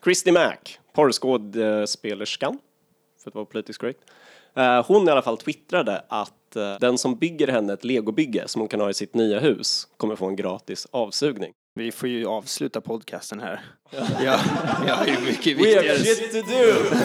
Christy Mack, porrskådespelerskan, för att vara politiskt korrekt. Hon i alla fall twittrade att den som bygger henne ett legobygge som hon kan ha i sitt nya hus kommer få en gratis avsugning. Vi får ju avsluta podcasten här. Ja, jag har ju mycket viktigare. We have shit to do!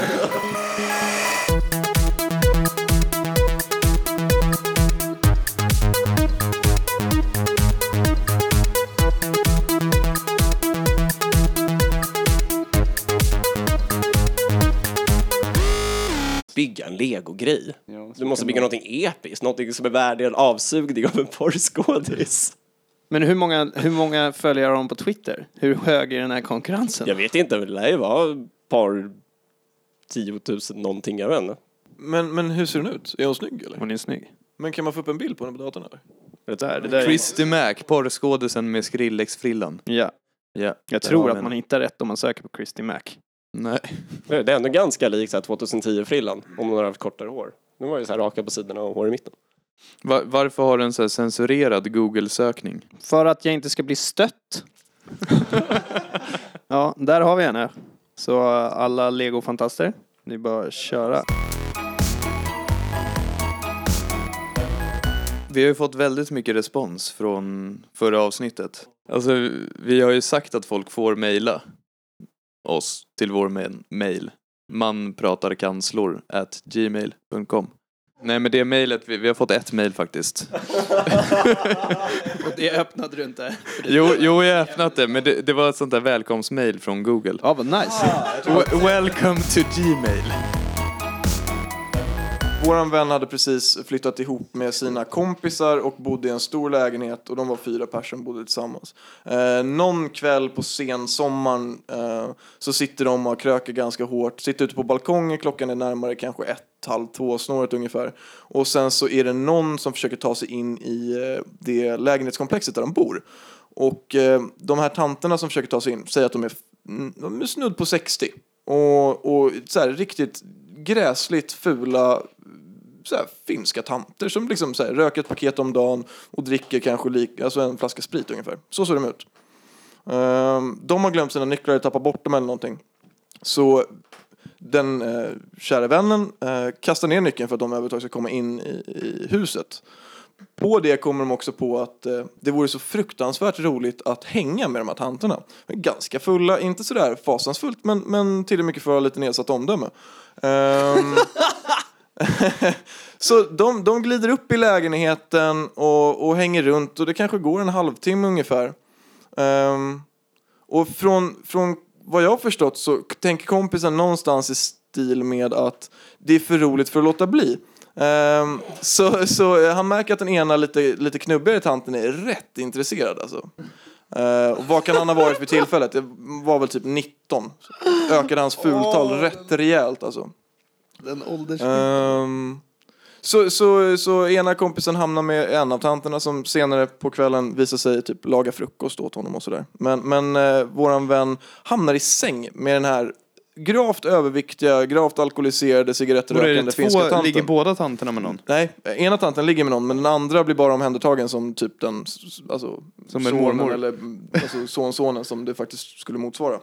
Bygga en Lego-grej. Ja, du måste bygga någonting episkt, någonting som är värdig en avsugning av en porrskådis. Men hur många följare har de på Twitter? Hur hög är den här konkurrensen? Jag vet inte, det lär vara ett par 10 000 någonting, jag vet inte. Men hur ser hon ut? Är hon snygg eller? Hon är snygg. Men kan man få upp en bild på henne på datorn eller? Det där Christy Mack, porrskådisen med Skrillex-frillan. Ja. Jag tror att man hittar rätt om man söker på Christy Mack. Nej. Det är ändå ganska likt 2010-frillan, om hon har haft kortare hår. Nu var det så här raka på sidorna och hår i mitten. Varför har den så här censurerad Google-sökning? För att jag inte ska bli stött. Ja, där har vi henne. Så alla Lego-fantaster, det är bara att köra. Vi har ju fått väldigt mycket respons från förra avsnittet. Alltså, vi har ju sagt att folk får mejla oss till vår mail. manpratarkanslor@gmail.com. Nej, men det mejlet, vi har fått ett mejl faktiskt. Och det öppnade du inte? Jo, jag har öppnat det, men det var ett sånt där välkomstmejl från Google. Ja, vad nice. Welcome to Gmail. Våran vän hade precis flyttat ihop med sina kompisar och bodde i en stor lägenhet och de var 4 personer bodde tillsammans. Någon kväll på sensommaren så sitter de och kröker ganska hårt. Sitter ute på balkongen, klockan är närmare kanske 1:30 snåret ungefär. Och sen så är det någon som försöker ta sig in i det lägenhetskomplexet där de bor. Och de här tanterna som försöker ta sig in säger att de är snudd på 60. Och så här riktigt gräsligt fula så här finska tanter som liksom så här röker ett paket om dagen och dricker kanske alltså en flaska sprit ungefär. Så ser de ut. De har glömt sina nycklar och tappat bort dem eller någonting. Så den kära vännen kastar ner nyckeln för att de överhuvudtaget ska komma in i huset. På det kommer de också på att det vore så fruktansvärt roligt att hänga med de här tanterna. Ganska fulla, inte sådär fasansfullt, men till och mycket för lite nedsatt omdöme. Så de glider upp i lägenheten och hänger runt och det kanske går en halvtimme ungefär. Och från vad jag har förstått så tänker kompisen någonstans i stil med att det är för roligt för att låta bli. Så han märker att den ena lite knubbigare tanten är rätt intresserad alltså. Och vad kan han ha varit vid tillfället? Det var väl typ 19. Ökade hans fultal rätt rejält alltså. Den ålders. Så ena kompisen hamnar med en av tanterna som senare på kvällen visar sig typ laga frukost åt honom och sådär. Men våran vän hamnar i säng med den här gravt överviktiga, gravt alkoholiserade, cigarettrökande finska tanten. Ligger båda tanterna med någon? Nej, ena tanten ligger med någon, men den andra blir bara omhändertagen som typ den, alltså som en mormor eller alltså sonen som det faktiskt skulle motsvara.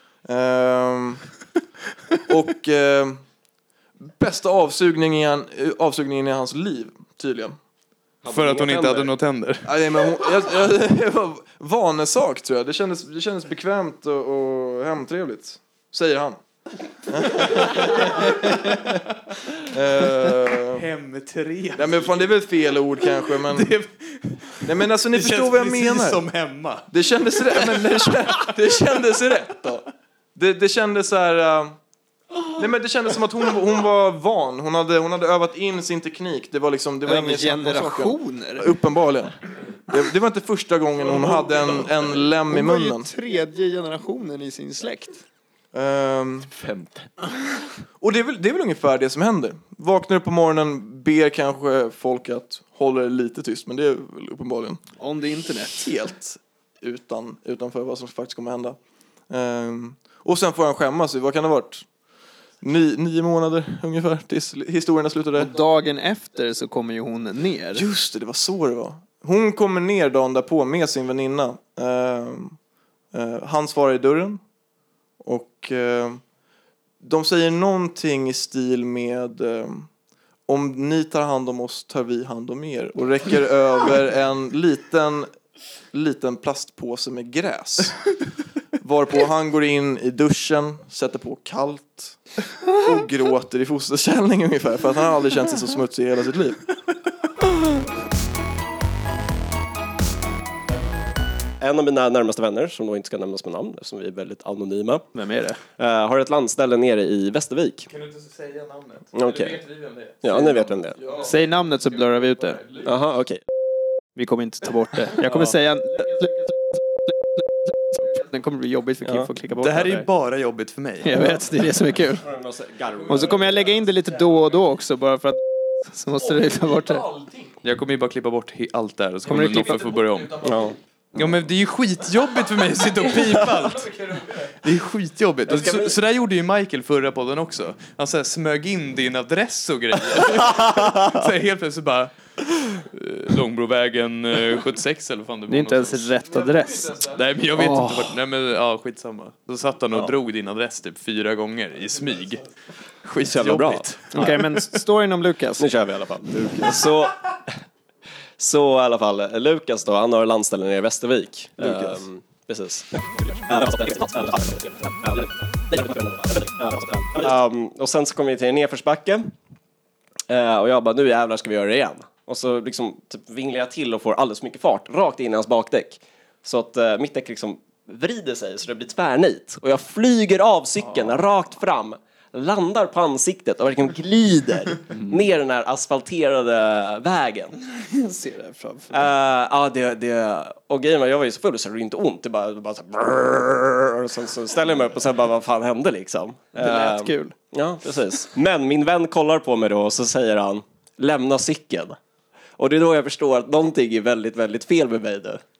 Och bästa avsugningen i hans liv tydligen. För att hon inte hade några tänder. Nej, men det var vanesak tror jag. Det kändes bekvämt och hemtrevligt, säger han. Hemtrevligt. Nej men fan, det är väl fel ord kanske, men nej men alltså ni förstår vad jag menar. Som hemma. Det kändes rätt, men det kändes rätt då. Det kändes så här. Nej men det kändes som att hon var van. Hon hade övat in sin teknik. Det var ingen generationer. Uppenbarligen. Det var inte första gången hon hade en lem i munnen. Hon var ju 3:e generationen i sin släkt. 5:e. Och det är väl ungefär det som händer. Vaknar upp på morgonen, ber kanske folk att hålla det lite tyst, men det är väl uppenbarligen on the internet helt utanför vad som faktiskt kommer hända. Och sen får han skämmas i, vad kan det ha varit? 9 månader ungefär tills historierna slutade. Och dagen efter så kommer ju hon ner. Just det var så det var. Hon kommer ner dagen därpå med sin väninna. Han svarar i dörren. Och och de säger någonting i stil med om ni tar hand om oss tar vi hand om er, och räcker över en liten plastpåse med gräs. Varpå han går in i duschen, sätter på kallt och gråter i fosterställning ungefär, för att han har aldrig känt sig så smutsig i hela sitt liv. En av mina närmaste vänner, som då inte ska nämnas med namn eftersom vi är väldigt anonyma. Vem är det? Har ett landställe nere i Västervik. Kan du inte säga namnet? Okej. Vet vi vem det är? Ja, ni vet vem det är. Ja. Säg namnet så blurrar vi ut det. Jaha, okej. Vi kommer inte ta bort det. Jag kommer säga... Den kommer bli jobbigt för Kim att klicka bort. Det här är ju bara jobbigt för mig. Jag vet, det är det som är kul. Och så kommer jag lägga in det lite då och då också, bara för att... Så måste du ta bort det. Jag kommer ju bara klippa bort allt där och så Kommer kommer du Noffe klippa- få börja om. Ja. Ja, men det är ju skitjobbigt för mig att sitta och pipa allt. Det är skitjobbigt. Och så där gjorde ju Michael förra podden också. Han så här smög in din adress och grejer. Så här helt plötsligt bara Långbrovägen 76 eller vad fan det var. Det är inte ens rätt adress. Nej, men jag vet inte vart. Nej, men ja, skitsamma. Så satt han och drog din adress typ 4 gånger i smyg. Jävla bra. Skitjobbigt. Okej, men storyn om Lukas. Nu kör vi i alla fall. Så i alla fall, Lukas då, han har landställe nere i Västervik. Precis. Och sen så kommer vi till en nedförsbacke. Och jag bara, nu jävlar ska vi göra det igen. Och så liksom typ vinglar jag till och får alldeles mycket fart rakt in i hans bakdäck. Så att mitt däck liksom vrider sig så det blir tvärnit. Och jag flyger av cykeln rakt fram. Landar på ansiktet och verkligen glider ner den här asfalterade vägen. Jag ser det framför. Och grejen var, jag var ju så full så det gjorde inte ont. Det bara så här, och så ställer jag mig upp och så bara, vad fan hände liksom? Det lät kul. Ja, precis. Men min vän kollar på mig då och så säger han, lämna cykeln. Och det är då jag förstår att någonting är väldigt, väldigt fel med mig nu.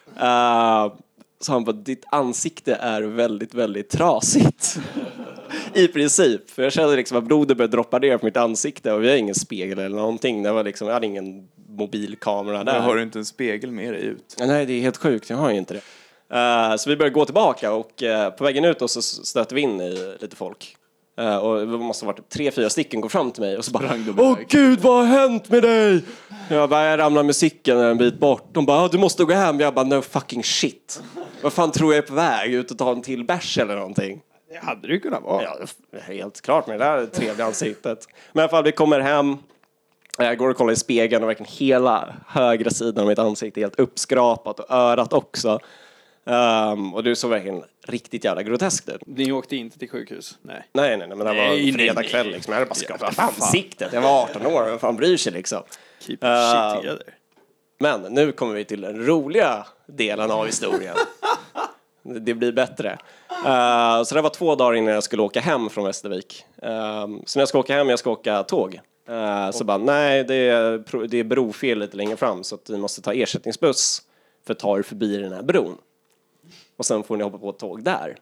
Så han bara, ditt ansikte är väldigt, väldigt trasigt. I princip. För jag kände liksom att blodet började droppa ner på mitt ansikte. Och vi har ingen spegel eller någonting. Det var liksom, jag hade ingen mobilkamera där. Jag har inte en spegel med dig ut. Nej, det är helt sjukt. Jag har ju inte det. Så vi började gå tillbaka. Och på vägen ut så stötte vi in i lite folk. Och det måste ha varit 3-4 stycken kom fram till mig. Och så bara, åh gud, vad har hänt med dig? Jag ramlade med cykeln en bit bort. De bara, du måste gå hem. Jag bara, no fucking shit. Vad fan tror jag är på väg? Ut och ta en till bärs eller någonting. Det hade det kunnat vara. Ja, helt klart med det där trevliga ansiktet. Men i alla fall, vi kommer hem. Jag går och kollar i spegeln och verkligen hela högra sidan av mitt ansikte är helt uppskrapat och örat också. Och du såg verkligen riktigt jävla groteskt ut. Ni åkte inte till sjukhus? Nej. Nej, men det var fredag kväll liksom. Jag hade bara skrapat ansiktet. Jag var 18 år, vem fan bryr sig liksom. Keep shit together. Men nu kommer vi till den roliga delen av historien. Det blir bättre. Så det var 2 dagar innan jag skulle åka hem från Västervik. Så när jag ska åka hem, jag ska åka tåg. Så bara, nej, det är brofel lite längre fram. Så att vi måste ta ersättningsbuss för att ta er förbi den här bron. Och sen får ni hoppa på ett tåg där.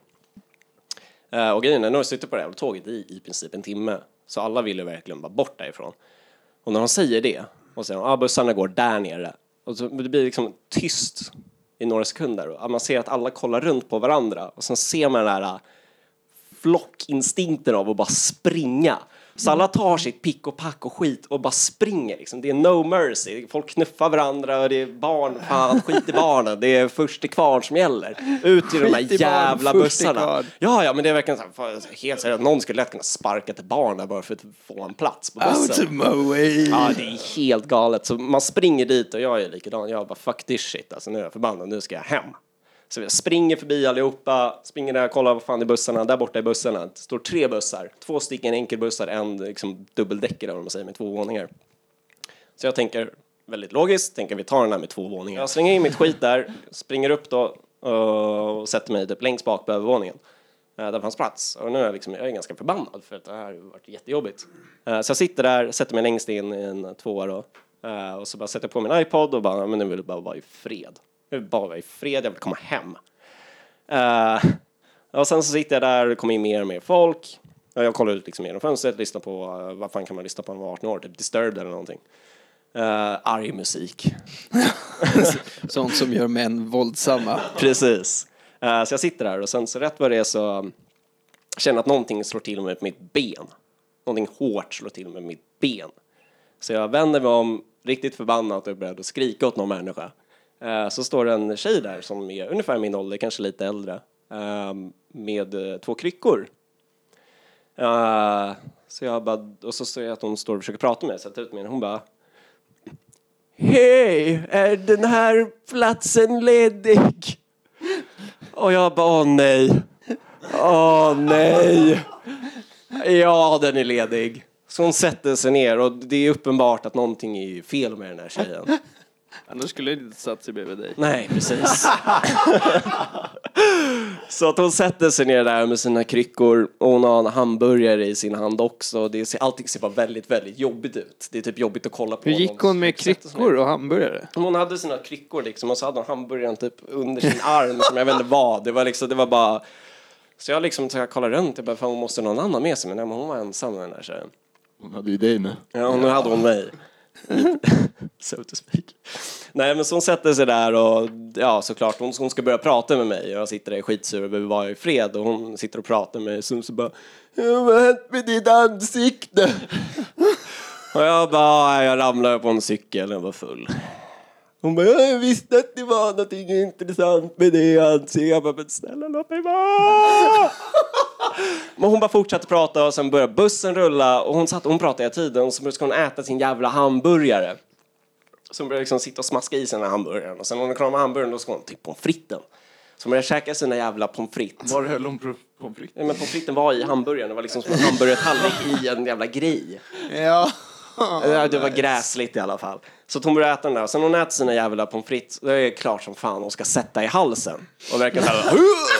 Och grejen är, nu har jag suttit på det här tåget i princip en timme. Så alla vill ju verkligen bara bort därifrån. Och när de säger det, och säger bussarna går där nere. Och så det blir liksom tyst i några sekunder. Och man ser att alla kollar runt på varandra. Och sen ser man den där flockinstinkten av att bara springa. Så alla tar sitt pick och pack och skit och bara springer. Liksom. Det är no mercy. Folk knuffar varandra och det är barn. Fan, skit i barnen. Det är först till kvarn som gäller. Ut i de här jävla bussarna. Ja, men det är verkligen så här, helt seriöst. Någon skulle lätt kunna sparka till barn där bara för att få en plats på bussen. Out of my way. Ja, det är helt galet. Så man springer dit och jag är likadan. Jag bara, fuck this shit. Alltså, nu är jag förbannad. Nu ska jag hem. Så jag springer förbi allihopa, springer där och kollar vad fan i bussarna. Där borta i bussarna det står 3 bussar. 2 stycken enkelbussar, en liksom dubbeldäckare om man säger med 2 våningar. Så jag tänker väldigt logiskt, tänker vi tar den här med 2 våningar. Jag slänger in mitt skit där, springer upp då och sätter mig typ längst bak på övervåningen. Där fanns plats. Och nu är jag är ganska förbannad för att det här har varit jättejobbigt. Så jag sitter där, sätter mig längst in i en 2:a då. Och så bara sätter jag på min iPod och bara, men nu vill jag bara vara i fred. Jag vill bara vara i fred, jag vill komma hem. Och sen så sitter jag där och kommer in mer och mer folk. Jag kollar ut liksom genom fönstret, lyssnar på, vad fan kan man lyssna på när man var 18 år? Typ Disturbed eller någonting. Arg musik. Sånt som gör män våldsamma. Precis. Så jag sitter där och sen så rätt vad det är så känner att någonting slår till mig på mitt ben. Någonting hårt slår till mig på mitt ben. Så jag vänder mig om riktigt förbannat och är beredd att skrika åt någon människa. Så står en tjej där som är ungefär min ålder, kanske lite äldre. Med 2 kryckor. Så jag bara, och så ser jag att hon står och försöker prata med mig. Sätter ut med henne. Hon bara: hej, är den här platsen ledig? Och jag bara, åh nej. Ja, den är ledig. Så hon sätter sig ner och det är uppenbart att någonting är fel med den här tjejen. Annars skulle jag inte satt sig bredvid dig. Nej, precis. Så att hon sätter sig ner där med sina kryckor och hon har en hamburgare i sin hand också. Allting ser bara väldigt, väldigt jobbigt ut. Det är typ jobbigt att kolla på. Hur gick hon med kryckor och hamburgare? Hon hade sina kryckor liksom och så hade hon hamburgaren typ under sin arm som jag vet inte vad. Det var bara... Så jag liksom kollade runt och bara, fan, hon måste någon annan med sig. Men hon var ensam med den där tjejen. Hon hade ju dig nu. Ja, nu hade hon mig. So to speak. Nej, men så hon sätter sig där och ja, såklart hon ska börja prata med mig. Jag sitter där skitsur och behöver vara i fred och hon sitter och pratar med mig så bara, vad har hänt med ditt ansikte? Och jag bara, jag ramlade på en cykel och var full. Hon bara, jag visste att det var någonting intressant med det ansiktet. Jag bara, men snälla låt mig vara. Men hon bara fortsatte prata och sen började bussen rulla och hon pratade hela tiden och så ska hon äta sin jävla hamburgare. Så hon började liksom sitta och smaska i sina hamburgare och sen när hon kramade hamburgaren då ska hon typ pommes fritesen. Så hon började käka sina jävla pommes frites. Var höll hon pommes frites? Ja, men pommes fritesen var i hamburgaren. Det var liksom som en hamburgertallrik i en jävla grej. Ja. Det var gräsligt i alla fall. Så hon började äta den där. Och sen hon äter sina jävla pommes frites. Det är klart som fan hon ska sätta i halsen. Och verkar så här.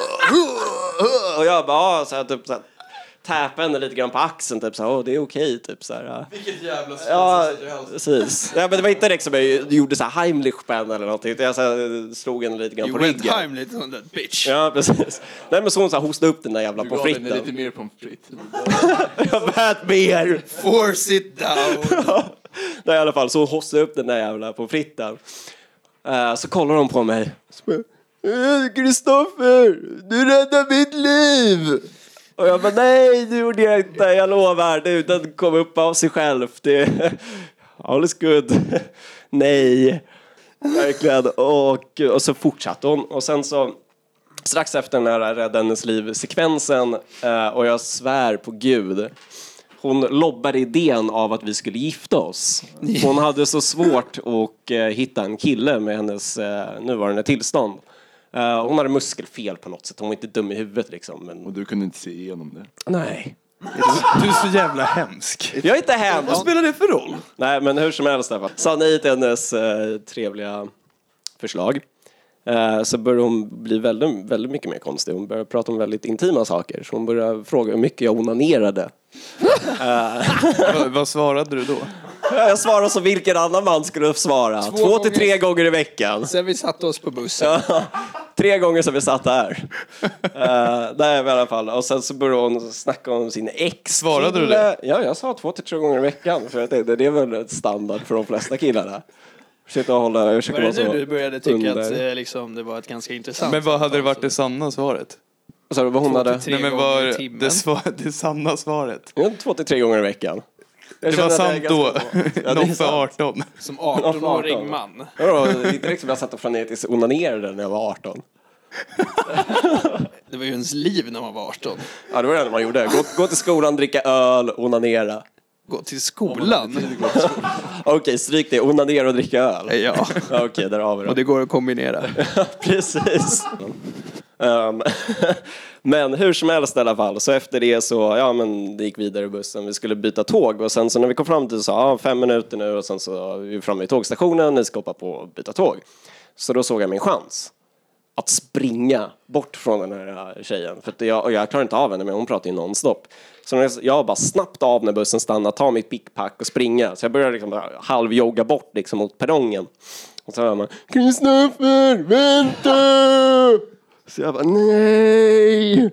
Och jag bara, så här, typ så här, täpa henne lite grann på axeln. Typ så här, det är okej. Typ så här. Vilket jävla svin Ja, i halsen. precis. Ja, men det var inte direkt som jag gjorde så här Heimlich-spänn eller någonting. Jag så här, slog henne lite grann på ryggen. Heimlich on that bitch. Ja, precis. Nej, men så hon så här, hostade upp den där jävla pommes Du gav henne fritesen. lite mer pommes frites. Jag vät mer. Force it down. Nej, i alla fall, så hostade upp den där jävla pommes fritesen. Så kollar hon på mig. Kristoffer, du räddade mitt liv. Och jag bara, nej, det gjorde jag inte. Jag lovar, den kom upp av sig själv. All is good. Nej, verkligen. Och så fortsatte hon. Och sen så, strax efter den här rädda hennes liv-sekvensen, och jag svär på Gud, hon lobbade idén av att vi skulle gifta oss. Hon hade så svårt att hitta en kille med hennes nuvarande tillstånd. Hon hade muskelfel på något sätt. Hon var inte dum i huvudet liksom. Men... Och du kunde inte se igenom det. Nej. Du är så jävla hemsk. Jag är inte hemsk. Vad spelar det för roll? Nej, men hur som helst. Sa nej till hennes trevliga förslag. Så började hon bli väldigt, väldigt mycket mer konstig. Hon började prata om väldigt intima saker. Så hon började fråga hur mycket jag onanerade. Vad svarade du då? Jag svarade som vilken annan man skulle svara. 2 till 3 gånger i veckan. Sen vi satte oss på bussen. 3 gånger som vi satt här. Där i alla fall. Och sen så började hon snacka om sin ex. Svarade du det? Ja, jag sa 2 till 3 gånger i veckan. För jag tänkte, det är väl ett standard för de flesta killarna. Försökte hålla, jag försöker Var vara det så nu du började tycka under. att liksom, det var ett ganska intressant? Men vad hade det varit det sanna svaret? Så vad hon hade? 2 till 3 Nej, men gånger i var timmen. det sanna svaret? 2 till 3 gånger i veckan. Det var sant då. Ja, Någon för 18. Som 18-årig man. Ja, det är inte liksom jag satt och frenetiskt onanerade när jag var 18. Det var ju ens liv när man var 18. Ja, det var det enda man gjorde. Gå till skolan, dricka öl, onanera. Gå till skolan. Okej, stryk det. Onanera och dricka öl. Ja. Okej, där har vi det. Och det går att kombinera. Precis. Men hur som helst i alla fall. Så efter det så, ja men det gick vidare i bussen. Vi skulle byta tåg. Och sen så när vi kom fram till så sa 5 minuter nu. Och sen så är vi framme vid tågstationen. Ni ska hoppa på och byta tåg. Så då såg jag min chans. Att springa bort från den här tjejen. För att jag klarar inte av henne, men hon pratar ju nonstop. Så jag bara snabbt av när bussen stannar, tar mitt pickpack och springa. Så jag började liksom bara halvjogga bort liksom mot perrongen. Och så hör man, Kristoffer, vänta! Så jag bara, nej!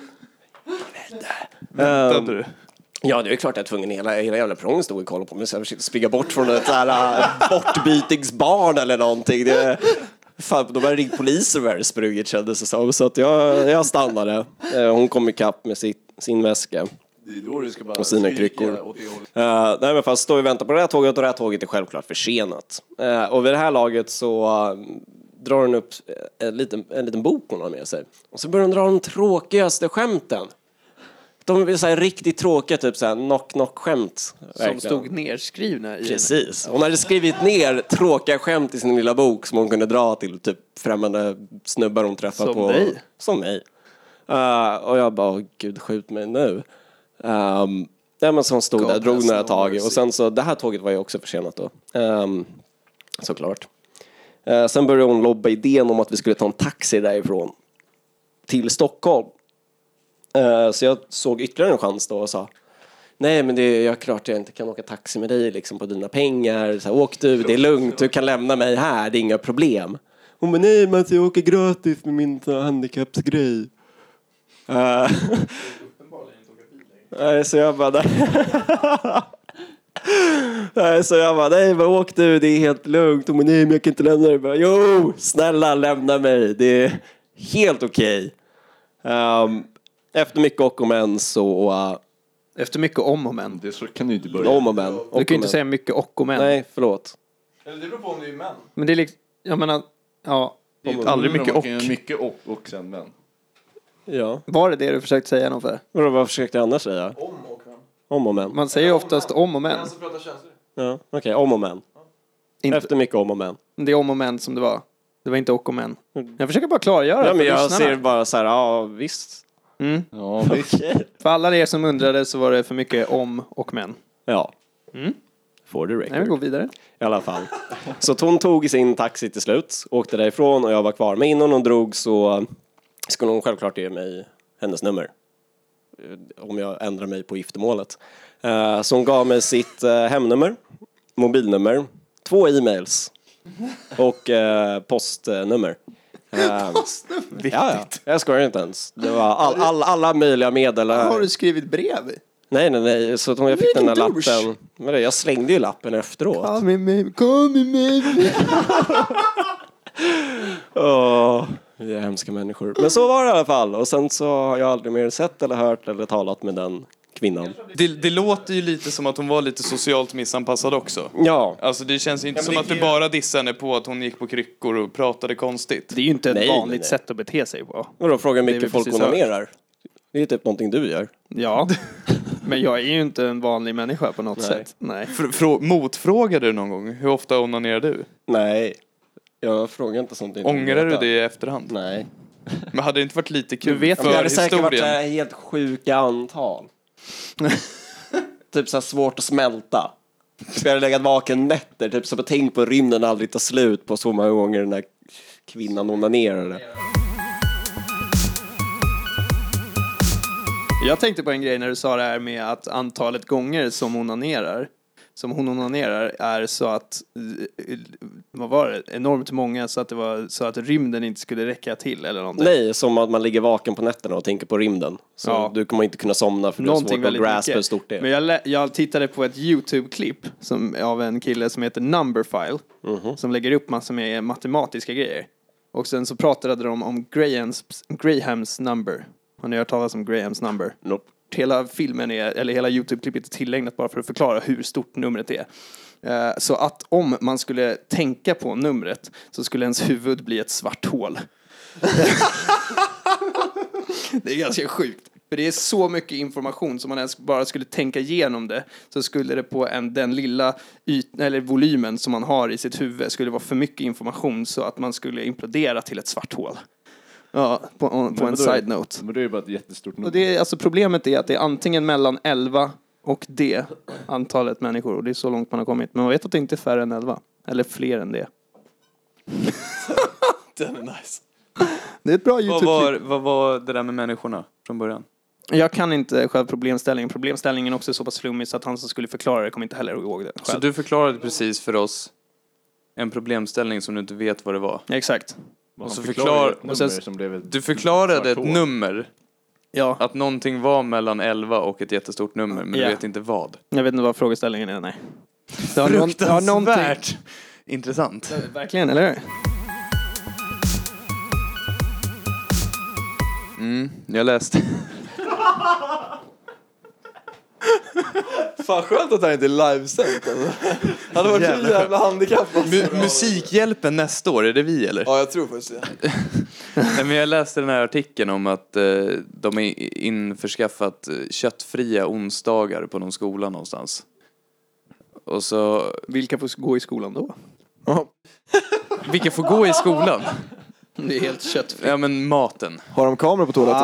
Väntade du? Ja, det är klart att jag är tvungen. Hela jävla perrongen stod och kollade på mig. Så jag försökte springa bort från ett sådär bortbytingsbarn eller någonting. Fan, de har ringt polisen och sprungit kändes det som. Så att jag stannade. Hon kom ikapp med sin väska. Det är då du ska bara och sina kryckor. Nej, men fast står vi och väntar på det här tåget och det här tåget är självklart försenat. Och vid det här laget så drar hon upp en liten bok hon har med sig. Och så börjar hon dra de tråkigaste skämten. De är så här riktigt tråkiga, typ så här knock-knock-skämt. Som stod nerskrivna i Precis. Hon hade skrivit ner tråkiga skämt i sin lilla bok som hon kunde dra till typ främmande snubbar hon träffade på. Dig. Som mig. Och jag bara, gud skjut mig nu. Ja, men så hon stod där, drog några tag. Och sen så, det här tåget var ju också försenat då. Såklart. Sen började hon lobba idén om att vi skulle ta en taxi därifrån till Stockholm. Så jag såg ytterligare en chans då och sa, nej men det är klart jag inte kan åka taxi med dig liksom på dina pengar. Så här, åk du, det är lugnt, du kan lämna mig här, det är inga problem. Hon bara, nej men jag åker gratis med min handikappsgrej. Nej, så jag bara, nej men åk du, det är helt lugnt. Hon bara, nej men jag kan inte lämna dig. Bara, jo, snälla lämna mig, det är helt okej. Efter mycket och om än så... Efter mycket om och men. Det så kan du inte börja. Om och men. Du kan ju inte säga mycket och om än. Nej, förlåt. Eller det beror på om du är män. Men det är liksom... Jag menar... Ja. Det är aldrig mycket och. Mycket och sen men. Ja. Var det du försökte säga någon för? Vad försökte jag annars säga? Om och män. Om och men. Man säger ju oftast om och men. Män som pratar känslor. Ja, okej. Om och men. Inte, Efter mycket om och men. det är om och men som det var. Det var inte och men. Jag försöker bara klargöra. Ja, men jag lyssnarna. ser bara så här, ja visst. Mm. Ja, visst. Okej. För alla er som undrade så var det för mycket om och men. Ja. Mm. For the Nej, vi record. går vidare. I alla fall. Så hon tog sin taxi till slut, åkte därifrån och jag var kvar. Men innan hon drog så skulle hon självklart ge mig hennes nummer. Om jag ändrar mig på giftermålet. Så hon gav mig sitt hemnummer, mobilnummer, 2 e-mails och postnummer. Ja, jag skojar inte ens. Det var alla möjliga medel. Har du skrivit brev? Nej. Så att jag fick den där lappen. Men jag slängde ju lappen efteråt. Kom med mig. Vi är hemska människor. Men så var det i alla fall. Och sen så har jag aldrig mer sett eller hört eller talat med den kvinnan. Det låter ju lite som att hon var lite socialt missanpassad också. Ja. Alltså det känns ju inte som att du bara dissade henne på att hon gick på kryckor och pratade konstigt. Det är ju inte ett Nej, vanligt nej. sätt att bete sig på. Och då frågar Det är mycket väl folk precis onanerar. Det är typ någonting du gör. Ja, men jag är ju inte en vanlig människa på något Nej. sätt. Nej. Motfrågade du någon gång? Hur ofta onanerar du? Nej. Jag frågar inte sånt. Ångrar du det i efterhand? Nej. Men hade det inte varit lite kul Du vet, för Det hade säkert varit historien? helt sjuka antal. Typ så här svårt att smälta. Jag hade legat vaken nätter. Typ så bara tänk på rymden aldrig tar slut på så många gånger den där kvinnan onanerade. Jag tänkte på en grej när du sa det här med att antalet gånger som hon onanerar är så att, vad var det, enormt många så att det var så att rymden inte skulle räcka till eller någonting. Nej, som att man ligger vaken på nätterna och tänker på rymden. Så Ja. du kommer inte kunna somna för det är svårt att graspa hur stort det är. Men jag tittade på ett YouTube-klipp av en kille som heter Numberphile. Som lägger upp massor med matematiska grejer. Och sen så pratade de om Grahams number. Har ni hört talas om Grahams number? Nope. Hela filmen hela YouTube-klippet är tillägnat bara för att förklara hur stort numret är. Så att om man skulle tänka på numret så skulle ens huvud bli ett svart hål. Det är ganska sjukt. För det är så mycket information som man ens bara skulle tänka igenom det. Så skulle det på den lilla volymen som man har i sitt huvud skulle vara för mycket information så att man skulle implodera till ett svart hål. Ja, på en side-note. Men det är ju bara ett jättestort nummer. Och det är, alltså problemet är att det är antingen mellan 11 och det antalet människor. Och det är så långt man har kommit. Men man vet att det inte är färre än 11. Eller fler än det. Den är nice. Det är ett bra YouTube-klipp. Vad var det där med människorna från början? Jag kan inte själv problemställningen. Problemställningen är också så pass flummig så att han som skulle förklara det kommer inte heller ihåg det själv. Så du förklarade precis för oss en problemställning som du inte vet vad det var. Exakt. Och så du förklarade ett nummer. Ja, Att någonting var mellan 11 och ett jättestort nummer. Men Ja. du vet inte vad. jag vet inte vad frågeställningen är, nej. Fruktansvärt intressant. Verkligen, eller hur? Jag läste. Fan skönt att det här inte är livesänt alltså. Han hade varit så jävla handikappad. Musikhjälpen nästa år, är det vi eller? Ja, jag tror faktiskt det. Nej, men jag läste den här artikeln om att de är införskaffat köttfria onsdagar på någon skola någonstans. Och så... Vilka får gå i skolan då? Vilka får gå i skolan? Det är helt köttfritt. Ja, men maten. Har de kameror på toaletten?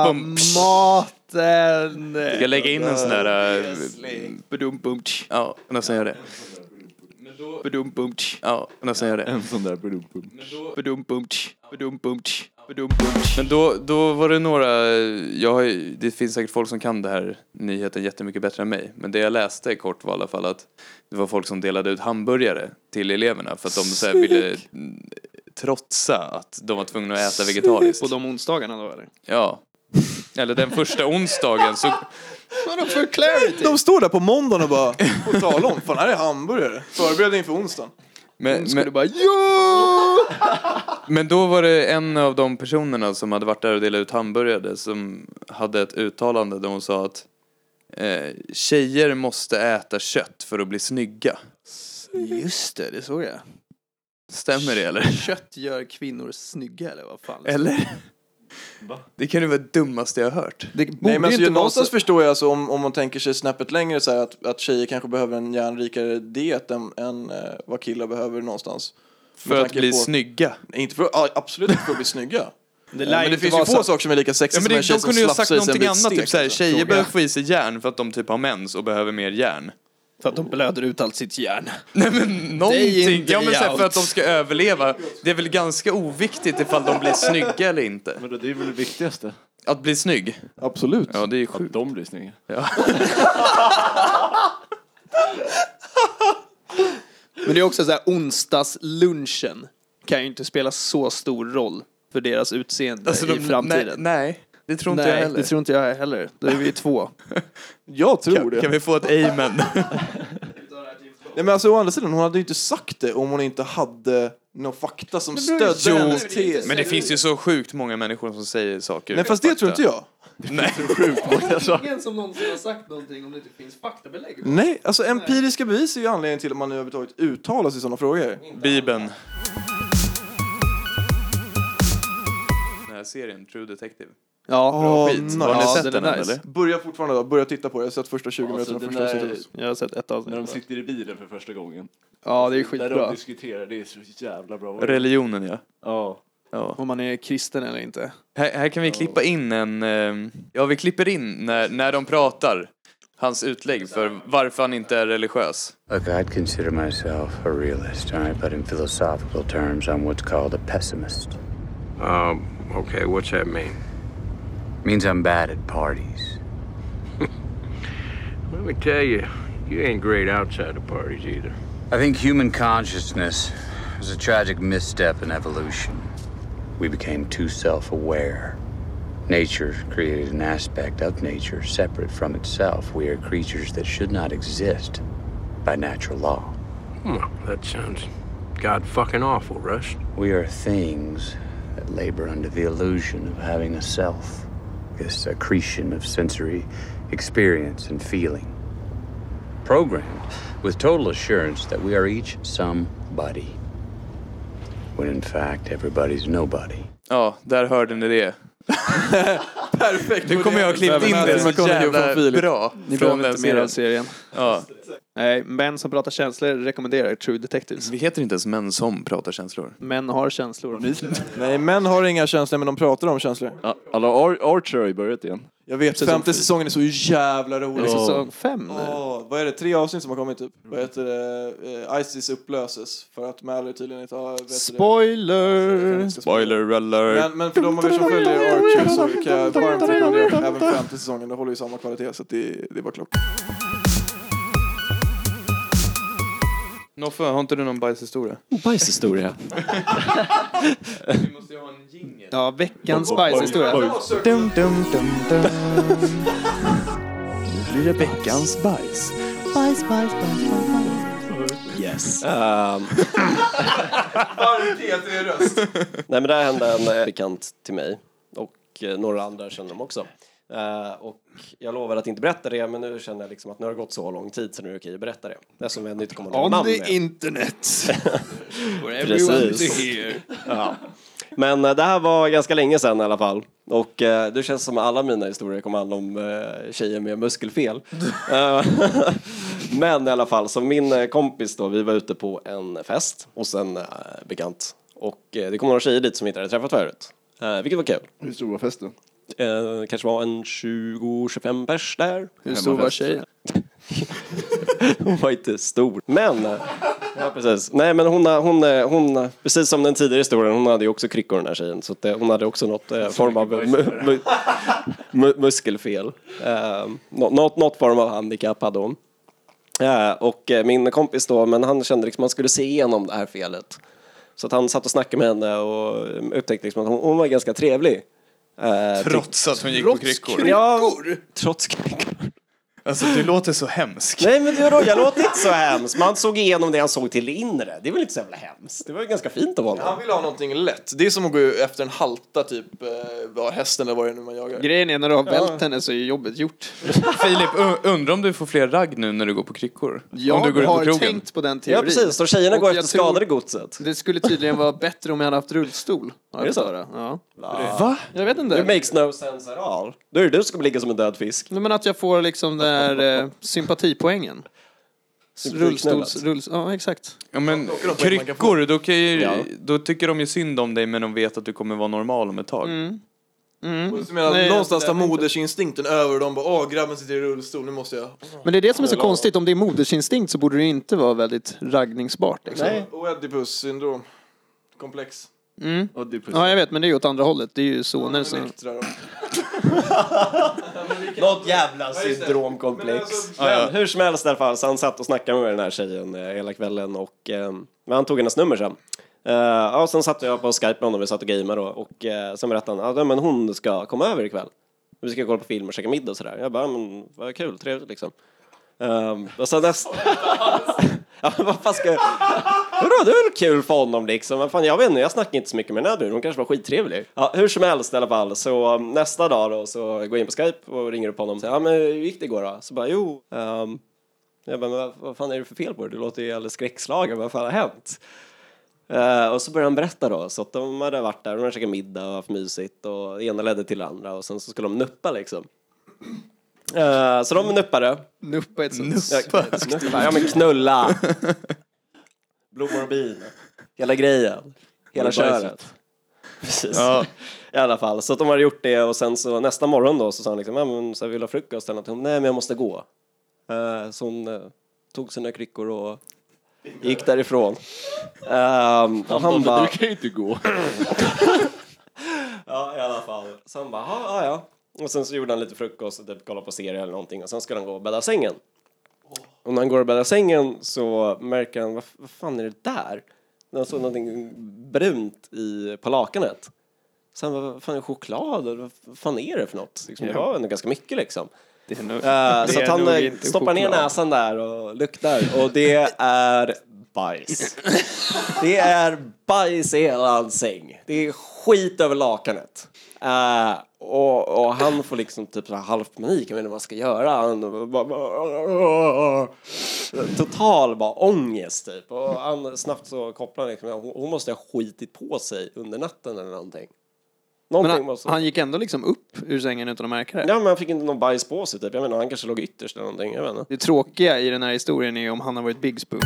Maten! Jag ska lägga in en sån där... Badum-bum-tsch. Ja, nästan gör det. Badum-bum-tsch. Ja, nästan gör det. En sån där badum-bum. Badum-bum-tsch. Badum-bum-tsch. Badum-bum-tsch. Men då var det några... det finns säkert folk som kan det här nyheten jättemycket bättre än mig. Men det jag läste kort var i alla fall att det var folk som delade ut hamburgare till eleverna för att de så här ville trotsa att de var tvungna att äta vegetariskt. På de onsdagarna då eller? Ja. Eller den första onsdagen så... Vadå för clarity? De står där på måndagen och bara och talar om. Fan, här är hamburgare. Förbered inför onsdagen. Men då var det en av de personerna som hade varit där och delat ut hamburgare som hade ett uttalande där hon sa att tjejer måste äta kött för att bli snygga. Just det såg jag. Stämmer det eller? Kött gör kvinnor snygga eller vad fan? Eller? Det kan ju vara det dummaste jag har hört. Det borde Nej, men inte någonstans så... förstår jag alltså, om man tänker sig snäppet längre så här, att tjejer kanske behöver en järnrikare diet än vad killar behöver någonstans. För att bli snygga. Nej, inte för, absolut inte för att bli snygga. Men det finns ju få saker som är lika sexiga Ja, men som en tjej de som kunde ju ha sagt slafsar i sig en någonting bit annat. stek, Typ såhär, alltså. tjejer behöver få i sig järn för att de typ har mens och behöver mer järn. För att de blöder ut allt sitt järn. Nej men någonting. Ja men såhär, för att de out. ska överleva. Det är väl ganska oviktigt ifall de blir snygga eller inte. Men det är väl det viktigaste. Att bli snygg. Absolut. Ja det är Att sjukt. de blir snygga. Ja. Men det är också så här, onsdagslunchen kan ju inte spela så stor roll för deras utseende i framtiden. Nej, det tror inte jag heller. Det tror inte jag heller. Då är vi två. Jag tror det. Kan vi få ett amen? Nej, men alltså å andra sidan, hon hade ju inte sagt det om hon inte hade någon fakta som stödde hennes tes. Men det finns ju så sjukt många människor som säger saker. Nej, fast det tror inte jag. Nej. Ingen som någonsin har sagt någonting om det inte finns faktabelägg. Nej, alltså empiriska bevis är ju anledningen till att man överhuvudtaget uttalar sig i sådana frågor. Bibeln. Den här serien, True Detective. Ja, bra skit. nice. Har ni Ja, sett den den är än, nice. eller? Börja fortfarande då, börja titta på det. Jag har sett första 20 minuterna den första där, avsnittet. Jag har sett ett när avsnitt. de sitter i bilen för första gången. Ja, det är När de skitbra. diskuterar, det är så jävla bra. Religionen, ja. Ja. Ja. Om man är kristen eller inte. Här kan vi klippa in vi klipper in när de pratar hans utlägg för varför han inte är religiös. Look, I'd consider myself a realist, all right? But in philosophical terms, I'm what's called a pessimist. Okay, what's that mean? Means I'm bad at parties. Let me tell you, you ain't great outside the parties either. I think human consciousness was a tragic misstep in evolution. We became too self-aware. Nature created an aspect of nature separate from itself. We are creatures that should not exist by natural law. Well, that sounds god fucking awful, Russ. We are things that labor under the illusion of having a self. This accretion of sensory experience and feeling. Programmed with total assurance that we are each somebody. When in fact everybody's nobody. Ja, där hörde ni det. Perfekt. Nu kommer jag ha klippt in det så jävla bra. Ni Från behöver den inte mer av serien. serien. Ja. Nej, män som pratar känslor rekommenderar True Detectives. Vi heter inte ens män som pratar känslor. Män har känslor. Nej, män har inga känslor, men de pratar om känslor. Alla Archer har ju börjat igen. Jag vet, Säsong 5:e säsongen är så jävla rolig. Säsong 5 nu. Vad är det? 3 avsnitt som har kommit typ. Vad heter det? Isis upplöses för att Mallory tydligen inte har... Spoiler! Spoiler alert. Men för de av er som följer Archer så kan jag varmt rekommendera även 5:e säsongen. Det håller ju samma kvalitet, så att det var klart. Noffe, har inte du någon bajshistoria? Bajshistoria. Vi måste ju ha en jingle. Ja, veckans bajshistoria. Dum, dum, dum, dum. Nu blir det veckans bajs. Yes. Nej, men det här hände en bekant till mig. Och och några andra känner dem också. Och jag lovar att inte berätta det, men nu känner jag liksom att nu har det gått så lång tid så nu är det okej att berätta det. Det är som jag inte kommer att On namn the med. internet. For everyone to hear. Ja. Men det här var ganska länge sedan i alla fall. Och det känns som att alla mina historier kommer handla om tjejer med muskelfel. Men i alla fall, som min kompis då, vi var ute på en fest hos en bekant. Och det kom några tjejer dit som inte hade träffat förut. Vilket var kul. Hur stor var festen? Kanske var en 20-25 pers där. Hur stor var tjejen? Hon var inte stor. Men, ja precis. Nej men hon precis som den tidigare historien, hon hade ju också kryckor den här tjejen. Så att, hon hade också något form av muskelfel. Något form av handikapp hade hon. Och min kompis då, men han kände liksom att man skulle se igenom det här felet. Så att han satt och snackade med henne och upptäckte liksom att hon var ganska trevlig. Trots att hon gick på kryckor. Ja, trots kryckor. Alltså du låter så hemsk. Nej men jag låter inte så hemskt. Man såg igenom det han såg till det inre. Det är väl inte så jävla hemskt. Det var ju ganska fint av honom. Han vill ha någonting lätt. Det är som att gå efter en halta typ, hästen eller vad det är nu man jagar. Grejen är när du har vält henne så är jobbet gjort. Filip, undrar om du får fler ragg nu när du går på kryckor? Jag om du går ut på har krogen. tänkt på den teorin. Ja precis, och tjejerna Och går jag efter tror- skadade godset. Det skulle tydligen vara bättre om jag hade haft rullstol. Är det så? Ja. Va? Jag vet It inte. makes no sense at all. Då är det du som ligga som en död fisk. Nej, men att jag får liksom den här sympatipoängen. Ja, exakt. Ja men Då åker de på kryckor, då, kan ju, Ja. då tycker de ju synd om dig men de vet att du kommer vara normal om ett tag. Och så menar, Nej, någonstans jag tar modersinstinkten över och de bara, grabben sitter i rullstol, nu måste jag... Men det är det som är så konstigt. Om det är modersinstinkt så borde det inte vara väldigt raggningsbart. Liksom. Nej. Oedipus syndrom. Komplex. Ja, jag vet, men det är ju åt andra hållet. Det är ju soner som... Elektra då. Något jävla syndromkomplex. Men hur som helst i alla fall, så han satt och snackade med den här tjejen hela kvällen och men han tog hennes nummer sen. Ja, sen satt jag på Skype med honom, vi satt och gameade då, och sen berättade han att men hon ska komma över ikväll. Vi ska kolla på film och käka middag och sådär. Jag bara, men vad kul, trevligt liksom. Och så ja, vad fan ska jag... Vadå, det är väl kul för honom liksom. Men fan, jag vet inte, jag snackar inte så mycket med den här bruden. Hon kanske var skittrevlig. Ja, hur som helst i alla fall. Så nästa dag då, så går jag in på Skype och ringer upp honom. Så, ja, men hur gick det igår då? Så bara, jo. Jag bara, men vad fan är det för fel på det? Du låter ju alldeles skräckslagen. Vad fan har hänt? Och så började han berätta då. Så att de hade varit där och de hade käkat middag och haft mysigt. Och det ena ledde till det andra. Och sen så skulle de nuppa liksom. Så de nuppade. Nuppa ett sånt. Nuppa, ja men knulla. Blommor och bin. Hela grejen. Hela köret. Precis. Ja. I alla fall. Så att de hade gjort det. Och sen så nästa morgon då så sa han liksom, ja men så vill ha frukost eller något. Nej men jag måste gå. Så hon tog sina kryckor och gick därifrån. Och han bara... Du kan ju inte gå. Ja, i alla fall. Så han bara, ja. Och sen så gjorde han lite frukost och typ kollade på serie eller någonting. Och sen skulle han gå och bädda sängen. Och när han går och bäddar sängen så märker han, vad fan är det där? Han såg någonting brunt på lakanet. Sen vad fan är det, choklad? Vad fan är det för något? Liksom, det var ändå ganska mycket liksom. Det är nog, Så att han stoppar ner choklad. näsan där och luktar. Och det är bajs. Det är bajs i hela hans säng. Det är skit över lakanet. Och han får liksom typ så här halvt panik. Jag vet inte vad han ska göra. Han total bara ångest typ. Och han snabbt så kopplar liksom, hon måste ha skitit på sig under natten eller någonting. Men han gick ändå liksom upp ur sängen utan att märka det. Ja, men han fick inte någon bajs på sig typ. Jag vet inte, han kanske låg ytterst eller någonting. Jag vet inte. Det tråkiga i den här historien är om han har varit Big Spoon.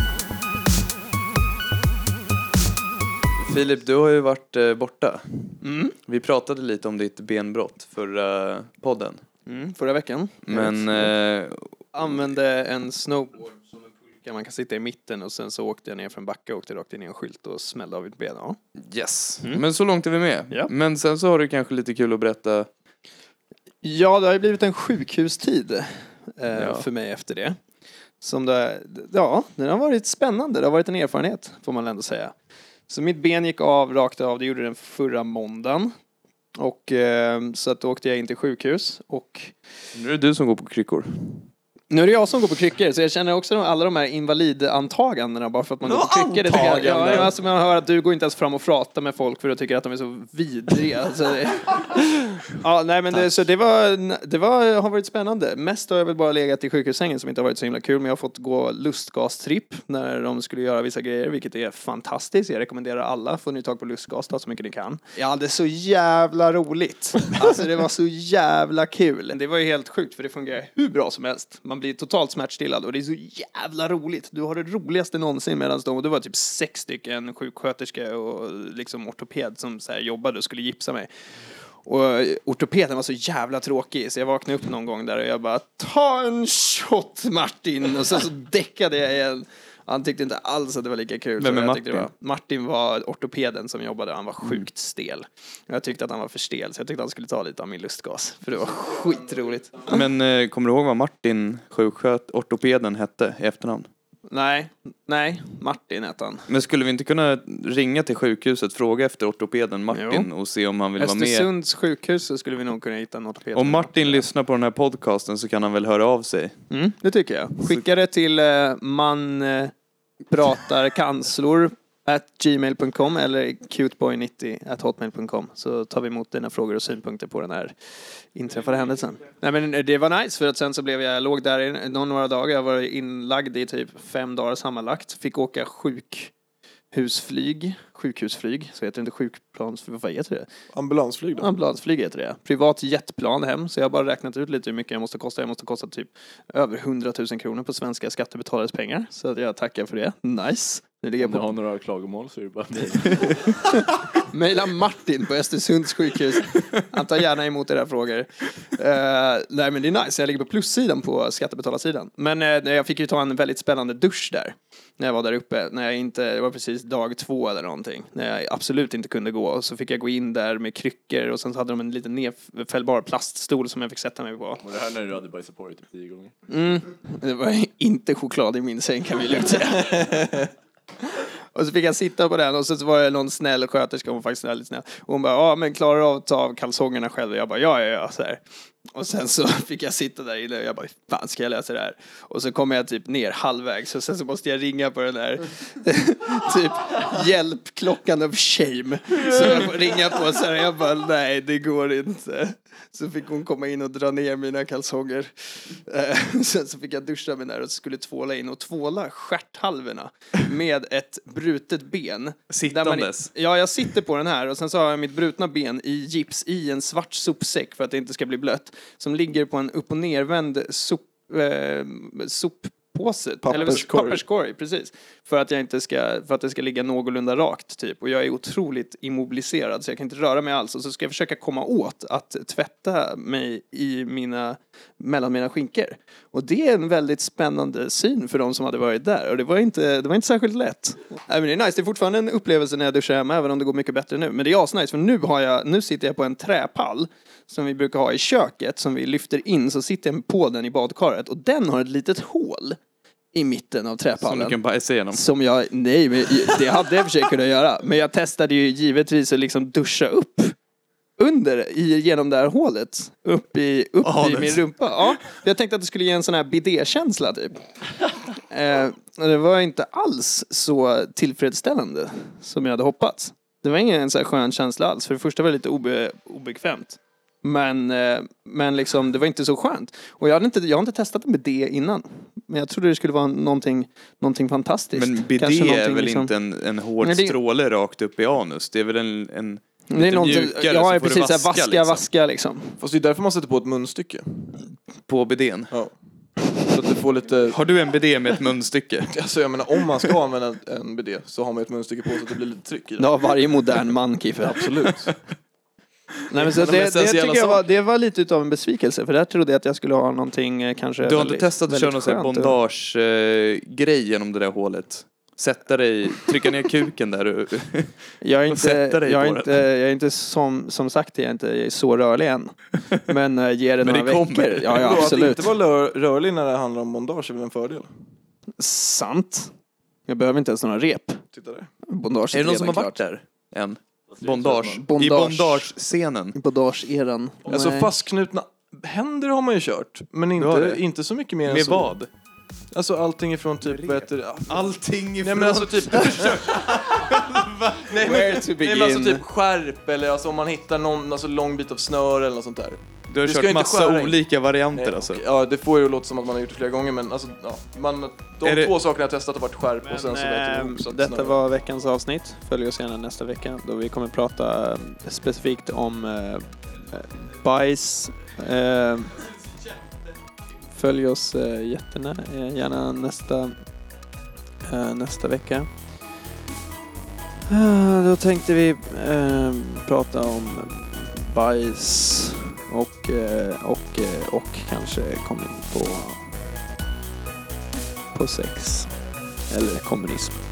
Filip, du har ju varit borta. Vi pratade lite om ditt benbrott förra podden. Förra veckan. Men Använde en snowboard som en pulka. Man kan sitta i mitten och sen så åkte jag ner för en backe och åkte rakt in i en skylt och smällde av ett ben. Ja. yes. Men så långt är vi med. Ja. Men sen så har du kanske lite kul att berätta. Ja, det har ju blivit en sjukhustid Ja. för mig efter det. Som det, ja, den har varit spännande. Det har varit en erfarenhet, får man ändå säga. Så mitt ben gick av rakt av. Det gjorde den förra måndagen. Och så att då åkte jag in till sjukhus. Och Nu är det du som går på kryckor. Nu är det jag som går på kryckor, så jag känner också alla de här invalidantagandena bara för att man går på kryckor. Det tycker jag, alltså man hör att du går inte ens fram och pratar med folk för att tycker att de är så vidriga. Alltså, ja, nej men det har varit spännande. Mest har jag väl bara legat i sjukhussängen som inte har varit så himla kul, men jag har fått gå lustgastripp när de skulle göra vissa grejer, vilket är fantastiskt. Jag rekommenderar alla, får ni tag på lustgas så mycket ni kan. Ja, det är så jävla roligt. Alltså det var så jävla kul. Det var ju helt sjukt för det fungerar hur bra som helst. Man blir totalt smärtstillad och det är så jävla roligt. Du har det roligaste någonsin medan det var typ 6 stycken sjuksköterskor och liksom ortoped som så här jobbade och skulle gipsa mig. Och ortopeden var så jävla tråkig så jag vaknade upp någon gång där och jag bara ta en shot Martin och så däckade jag igen. Han tyckte inte alls att det var lika kul. Vem är Martin? Martin var ortopeden som jobbade. Han var sjukt stel. Jag tyckte att han var för stel. Så jag tyckte att han skulle ta lite av min lustgas. För det var skitroligt. Men kommer du ihåg vad Martin ortopeden hette i efternamn? Nej, Martin hette han. Men skulle vi inte kunna ringa till sjukhuset, fråga efter ortopeden Martin och se om han vill vara med? Östersunds sjukhus så skulle vi nog kunna hitta en ortoped. Om Martin lyssnar på den här podcasten så kan han väl höra av sig. Det tycker jag. Skicka det till manpratarkanslor@gmail.com eller cuteboy90@hotmail.com så tar vi emot dina frågor och synpunkter på den här inträffade händelsen. Nej men det var nice för att sen så låg där i några dagar. Jag var inlagd i typ 5 dagar sammanlagt. Fick åka sjukhusflyg, så heter det inte sjukplansflyg, vad heter det? Ambulansflyg då? Ambulansflyg heter det. Privat jetplan hem, så jag har bara räknat ut lite hur mycket jag måste kosta typ över 100 000 kronor på svenska skattebetalares pengar. Så att jag tackar för det. Nice. Om du har några klagomål så är det bara Maila Martin på Östersunds sjukhus. Han tar gärna emot era frågor. Nej men det är nice. Jag ligger på plussidan på skattebetalarsidan. Men jag fick ju ta en väldigt spännande dusch där. När jag var där uppe. Det var precis dag 2 eller någonting. När jag absolut inte kunde gå. Och så fick jag gå in där med kryckor. Och sen så hade de en liten nedfällbar plaststol som jag fick sätta mig på. Och det här när du hade bajsat på dig typ 10 gånger. Det var inte choklad i min säng kan vi lugnt säga. Och så fick jag sitta på den och så var det någon snäll sköterska, hon var faktiskt väldigt snäll. Och hon bara, ja men klarar av att ta av kalsongerna själv? Och jag bara, ja, så här. Och sen så fick jag sitta där inne och jag bara, fan ska jag läsa det här? Och så kom jag typ ner halvvägs och sen så måste jag ringa på den där typ hjälpklockan of shame. Så jag får ringa på så här, jag bara, nej det går inte. Så fick hon komma in och dra ner mina kalsonger. Sen så fick jag duscha med där och skulle tvåla stjärthalvorna med ett brutet ben. Sittandes? Jag sitter på den här och sen så har jag mitt brutna ben i gips i en svart sopsäck för att det inte ska bli blött. Som ligger på en upp- och nervänd soppåse. Papperskorg, precis. För att det ska ligga någorlunda rakt typ. Och jag är otroligt immobiliserad så jag kan inte röra mig alls. Och så ska jag försöka komma åt att tvätta mig mellan mina skinkor. Och det är en väldigt spännande syn för de som hade varit där. Och det var inte särskilt lätt. Men det är nice, det är fortfarande en upplevelse när jag duschar hemma, även om det går mycket bättre nu. Men det är asnice, för nu sitter jag på en träpall som vi brukar ha i köket, som vi lyfter in, så sitter jag på den i badkaret. Och den har ett litet hål i mitten av träpallen. Som du kan bajsa igenom. Nej, men det hade jag för sig kunnat göra. Men jag testade ju givetvis att liksom duscha upp genom det här hålet. Upp i min rumpa. Ja, jag tänkte att det skulle ge en sån här bidé-känsla typ. Det var inte alls så tillfredsställande som jag hade hoppats. Det var ingen så här skön känsla alls. För det första var det lite obekvämt. Men liksom, det var inte så skönt. Och jag har inte testat med det innan. Men jag trodde det skulle vara någonting fantastiskt. Men bidé är väl liksom inte en hård stråle rakt upp i anus. Det är väl en det är något mjukare, ja, så precis, får vaska liksom. Fast det är därför man sätter på ett munstycke. På bidén? Ja. Så att du får lite... Har du en bidé med ett munstycke? Alltså jag menar, om man ska använda en bidé så har man ett munstycke på så att det blir lite tryck i det. Ja, varje modern man, Kiffer. Absolut. Nej, men så det tycker jag var lite utav en besvikelse. För där trodde jag att jag skulle ha någonting kanske. Du har inte testat att köra någon sån bondage-grej genom det där hålet? Sätta dig, trycka ner kuken där jag är inte som sagt, jag är inte så rörlig än. Men ger det några veckor. Ja, absolut. Att inte vara rörlig när det handlar om bondage är väl en fördel? Sant. Jag behöver inte ens några rep. Titta där. Bondage är det någon som har varit där än? Bondage. I bondage-scenen. Bondage-eran. Alltså fastknutna händer har man ju kört. Men Du har det? inte så mycket mer än Med så. vad? Alltså allting ifrån typ... Vad heter det? Allting Nej ifrån... men alltså typ... Nej Where to men alltså begin? typ skärp eller alltså om man hittar någon alltså, lång bit av snöre eller något sånt där. Du har Du ska kört inte massa skära in. olika varianter Nej, alltså. okej. Ja, det får ju låta som att man har gjort det flera gånger men alltså, ja, de Är det- två sakerna jag testat har varit skärp och sen så vet jag ihop Detta var veckans avsnitt. Följ oss gärna nästa vecka då vi kommer prata specifikt om bajs. Följ oss gärna nästa vecka. Då tänkte vi prata om bajs och kanske komma in på sex eller kommunism.